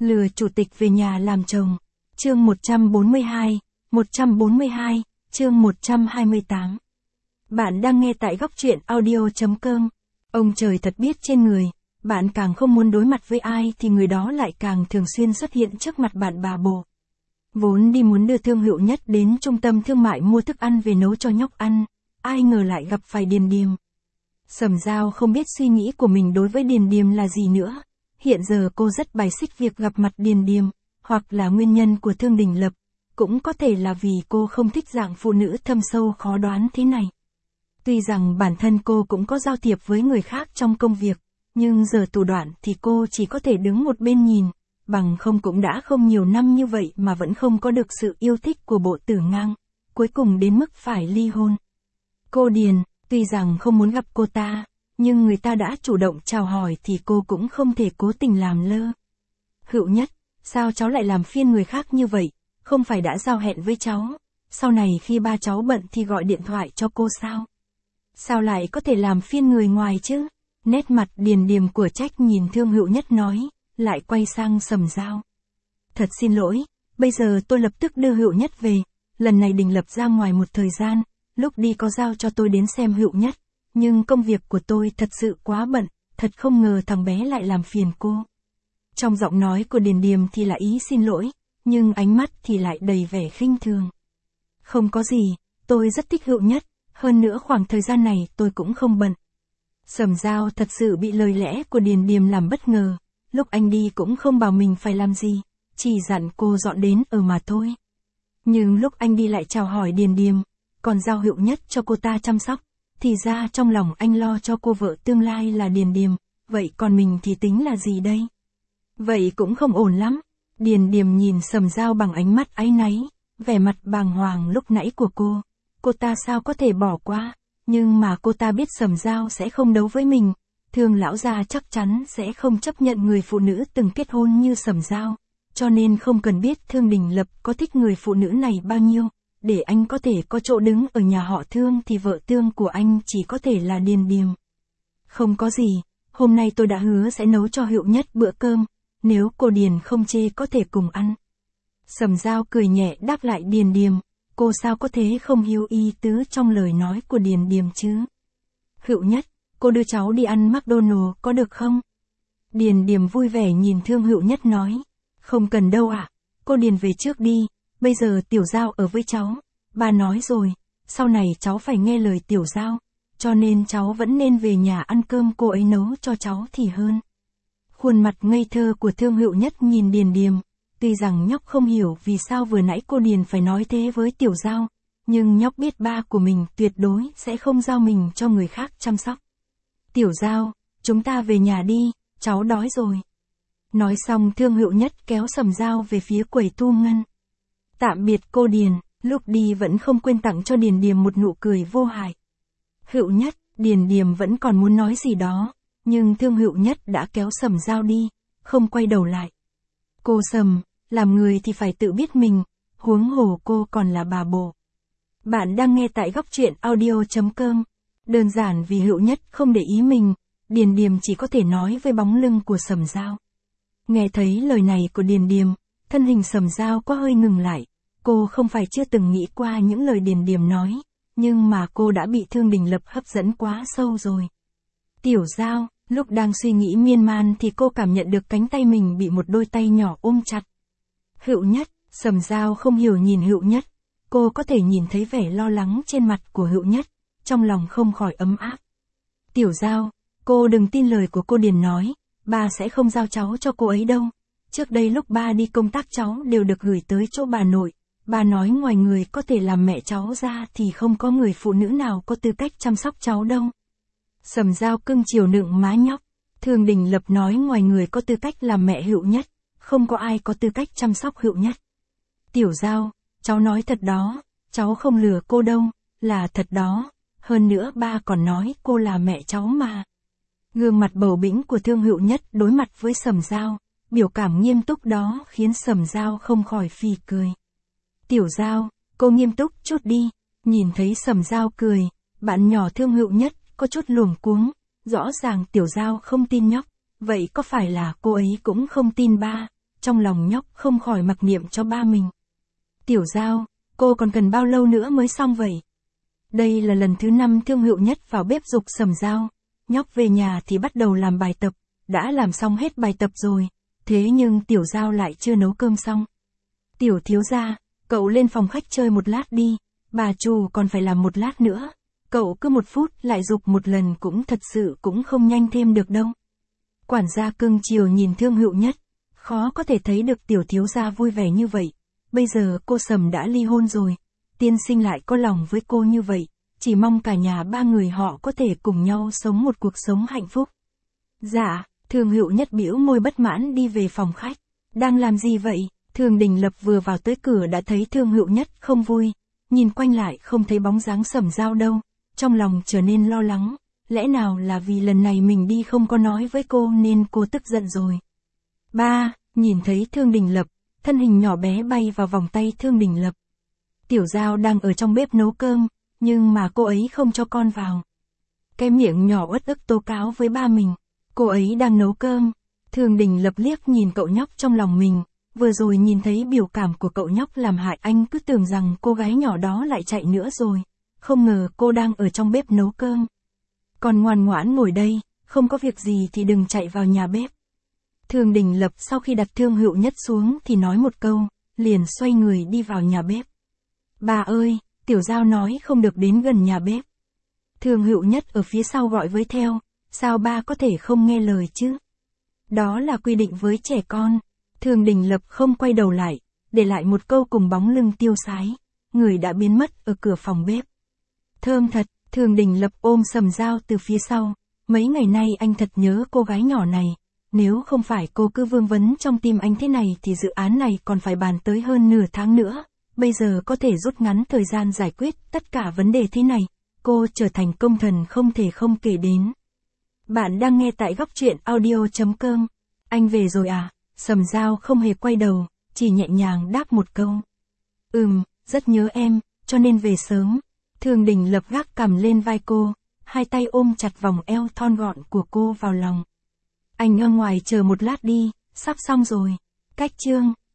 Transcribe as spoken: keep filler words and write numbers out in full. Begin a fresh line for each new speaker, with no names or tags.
Lừa chủ tịch về nhà làm chồng. Chương một trăm bốn mươi hai, một trăm bốn mươi hai, chương một trăm hai mươi tám. Bạn đang nghe tại góc truyện audio chấm com. Ông trời thật biết trên người, bạn càng không muốn đối mặt với ai thì người đó lại càng thường xuyên xuất hiện trước mặt bạn bà bồ. Vốn đi muốn đưa Thương Hữu Nhất đến trung tâm thương mại mua thức ăn về nấu cho nhóc ăn, ai ngờ lại gặp phải Điền Điềm. Sầm Dao không biết suy nghĩ của mình đối với Điền Điềm là gì nữa. Hiện giờ cô rất bài xích việc gặp mặt Điền Điềm, hoặc là nguyên nhân của Thương Đình Lập, cũng có thể là vì cô không thích dạng phụ nữ thâm sâu khó đoán thế này. Tuy rằng bản thân cô cũng có giao thiệp với người khác trong công việc, nhưng giờ tù đoạn thì cô chỉ có thể đứng một bên nhìn, bằng không cũng đã không nhiều năm như vậy mà vẫn không có được sự yêu thích của bộ Tử Ngang, cuối cùng đến mức phải ly hôn. Cô Điền, tuy rằng không muốn gặp cô ta, nhưng người ta đã chủ động chào hỏi thì cô cũng không thể cố tình làm lơ. Hữu Nhất, sao cháu lại làm phiền người khác như vậy, không phải đã giao hẹn với cháu, sau này khi ba cháu bận thì gọi điện thoại cho cô sao? Sao lại có thể làm phiền người ngoài chứ? Nét mặt Điền Điềm của Trách nhìn Thương Hữu Nhất nói, lại quay sang Sầm Dao. Thật xin lỗi, bây giờ tôi lập tức đưa Hữu Nhất về, lần này Đình Lập ra ngoài một thời gian, lúc đi có giao cho tôi đến xem Hữu Nhất, nhưng công việc của tôi thật sự quá bận, thật không ngờ thằng bé lại làm phiền cô. Trong giọng nói của Điền Điềm thì là ý xin lỗi, nhưng ánh mắt thì lại đầy vẻ khinh thường. Không có gì, tôi rất thích Hữu Nhất, hơn nữa khoảng thời gian này tôi cũng không bận. Sầm Dao thật sự bị lời lẽ của Điền Điềm làm bất ngờ, lúc anh đi cũng không bảo mình phải làm gì, chỉ dặn cô dọn đến ở mà thôi. Nhưng lúc anh đi lại chào hỏi Điền Điềm, còn giao Hữu Nhất cho cô ta chăm sóc, thì ra trong lòng anh lo cho cô vợ tương lai là Điền Điềm, vậy còn mình thì tính là gì đây? Vậy cũng không ổn lắm. Điền Điềm nhìn Sầm Dao bằng ánh mắt áy náy, vẻ mặt bàng hoàng lúc nãy của cô, cô ta sao có thể bỏ qua, nhưng mà cô ta biết Sầm Dao sẽ không đấu với mình, Thương lão gia chắc chắn sẽ không chấp nhận người phụ nữ từng kết hôn như Sầm Dao, cho nên không cần biết Thương Đình Lập có thích người phụ nữ này bao nhiêu, để anh có thể có chỗ đứng ở nhà họ Thương thì vợ tương của anh chỉ có thể là Điền Điềm. Không có gì, hôm nay tôi đã hứa sẽ nấu cho Hữu Nhất bữa cơm, nếu cô Điền không chê có thể cùng ăn. Sầm Dao cười nhẹ đáp lại Điền Điềm, cô sao có thế không hiểu ý tứ trong lời nói của Điền Điềm chứ? Hữu Nhất, cô đưa cháu đi ăn McDonald's có được không? Điền Điềm vui vẻ nhìn Thương Hữu Nhất nói, không cần đâu ạ, cô Điền về trước đi, bây giờ Tiểu Dao ở với cháu, bà nói rồi, sau này cháu phải nghe lời Tiểu Dao, cho nên cháu vẫn nên về nhà ăn cơm cô ấy nấu cho cháu thì hơn. Khuôn mặt ngây thơ của Thương Hữu Nhất nhìn Điền Điềm, tuy rằng nhóc không hiểu vì sao vừa nãy cô Điền phải nói thế với Tiểu Dao, nhưng nhóc biết ba của mình tuyệt đối sẽ không giao mình cho người khác chăm sóc. Tiểu Dao, chúng ta về nhà đi, cháu đói rồi. Nói xong Thương Hữu Nhất kéo Sầm Dao về phía quầy thu ngân. Tạm biệt cô Điền, lúc đi vẫn không quên tặng cho Điền Điềm một nụ cười vô hại. Hữu Nhất, Điền Điềm vẫn còn muốn nói gì đó, nhưng Thương Hữu Nhất đã kéo Sầm Dao đi, không quay đầu lại. Cô Sầm, làm người thì phải tự biết mình, huống hồ cô còn là bà bồ. Bạn đang nghe tại góc truyện audio chấm com. Đơn giản vì Hữu Nhất không để ý mình, Điền Điềm chỉ có thể nói với bóng lưng của Sầm Dao. Nghe thấy lời này của Điền Điềm, thân hình Sầm Dao có hơi ngừng lại, cô không phải chưa từng nghĩ qua những lời Điền Điềm nói, nhưng mà cô đã bị Thương Đình Lập hấp dẫn quá sâu rồi. Tiểu Dao, lúc đang suy nghĩ miên man thì cô cảm nhận được cánh tay mình bị một đôi tay nhỏ ôm chặt. Hữu Nhất, Sầm Dao không hiểu nhìn Hữu Nhất, cô có thể nhìn thấy vẻ lo lắng trên mặt của Hữu Nhất, trong lòng không khỏi ấm áp. Tiểu Dao, cô đừng tin lời của cô Điền nói, ba sẽ không giao cháu cho cô ấy đâu. Trước đây lúc ba đi công tác cháu đều được gửi tới chỗ bà nội, bà nói ngoài người có thể làm mẹ cháu ra thì không có người phụ nữ nào có tư cách chăm sóc cháu đâu. Sầm Dao cưng chiều nựng má nhóc, Thương Đình Lập nói ngoài người có tư cách làm mẹ Hữu Nhất, không có ai có tư cách chăm sóc Hữu Nhất. Tiểu Dao, cháu nói thật đó, cháu không lừa cô đâu, là thật đó, hơn nữa ba còn nói cô là mẹ cháu mà. Gương mặt bầu bĩnh của Thương Hữu Nhất đối mặt với Sầm Dao, biểu cảm nghiêm túc đó khiến Sầm Dao không khỏi phì cười. Tiểu Dao, cô nghiêm túc chút đi, nhìn thấy Sầm Dao cười, bạn nhỏ Thương Hữu Nhất có chút luống cuống, rõ ràng Tiểu Dao không tin nhóc, vậy có phải là cô ấy cũng không tin ba, trong lòng nhóc không khỏi mặc niệm cho ba mình. Tiểu Giao, cô còn cần bao lâu nữa mới xong vậy? Đây là lần thứ năm Thương Hữu Nhất vào bếp giục Sầm Giao. Nhóc về nhà thì bắt đầu làm bài tập, đã làm xong hết bài tập rồi, thế nhưng Tiểu Giao lại chưa nấu cơm xong. Tiểu thiếu gia, cậu lên phòng khách chơi một lát đi, bà chủ còn phải làm một lát nữa. Cậu cứ một phút lại giục một lần cũng thật sự cũng không nhanh thêm được đâu. Quản gia cưng chiều nhìn Thương Hữu Nhất, khó có thể thấy được tiểu thiếu gia vui vẻ như vậy. Bây giờ cô Sầm đã ly hôn rồi, tiên sinh lại có lòng với cô như vậy, chỉ mong cả nhà ba người họ có thể cùng nhau sống một cuộc sống hạnh phúc. Dạ, Thương Hữu Nhất bĩu môi bất mãn đi về phòng khách. Đang làm gì vậy? Thương Đình Lập vừa vào tới cửa đã thấy Thương Hữu Nhất không vui, nhìn quanh lại không thấy bóng dáng Sầm Giao đâu, trong lòng trở nên lo lắng, lẽ nào là vì lần này mình đi không có nói với cô nên cô tức giận rồi. Ba, nhìn thấy Thương Đình Lập, thân hình nhỏ bé bay vào vòng tay Thương Đình Lập. Tiểu Giao đang ở trong bếp nấu cơm, nhưng mà cô ấy không cho con vào. Cái miệng nhỏ uất ức tố cáo với ba mình, cô ấy đang nấu cơm. Thương Đình Lập liếc nhìn cậu nhóc trong lòng mình, vừa rồi nhìn thấy biểu cảm của cậu nhóc làm hại anh cứ tưởng rằng cô gái nhỏ đó lại chạy nữa rồi, không ngờ cô đang ở trong bếp nấu cơm. Còn ngoan ngoãn ngồi đây, không có việc gì thì đừng chạy vào nhà bếp. Thương Đình Lập sau khi đặt Thương Hữu Nhất xuống thì nói một câu, liền xoay người đi vào nhà bếp. Bà ơi, Tiểu Giao nói không được đến gần nhà bếp. Thương Hữu Nhất ở phía sau gọi với theo, sao ba có thể không nghe lời chứ? Đó là quy định với trẻ con. Thương Đình Lập không quay đầu lại, để lại một câu cùng bóng lưng tiêu sái, người đã biến mất ở cửa phòng bếp. Thơm thật, Thương Đình Lập ôm Sầm Giao từ phía sau, mấy ngày nay anh thật nhớ cô gái nhỏ này, nếu không phải cô cứ vương vấn trong tim anh thế này thì dự án này còn phải bàn tới hơn nửa tháng nữa, bây giờ có thể rút ngắn thời gian giải quyết tất cả vấn đề thế này, cô trở thành công thần không thể không kể đến. Bạn đang nghe tại góc truyện audio chấm com. Anh về rồi à? Sầm Giao không hề quay đầu, chỉ nhẹ nhàng đáp một câu. Ừm, rất nhớ em, cho nên về sớm. Thương Đình Lập gác cằm lên vai cô, hai tay ôm chặt vòng eo thon gọn của cô vào lòng. Anh ở ngoài chờ một lát đi, sắp xong rồi. Cách chương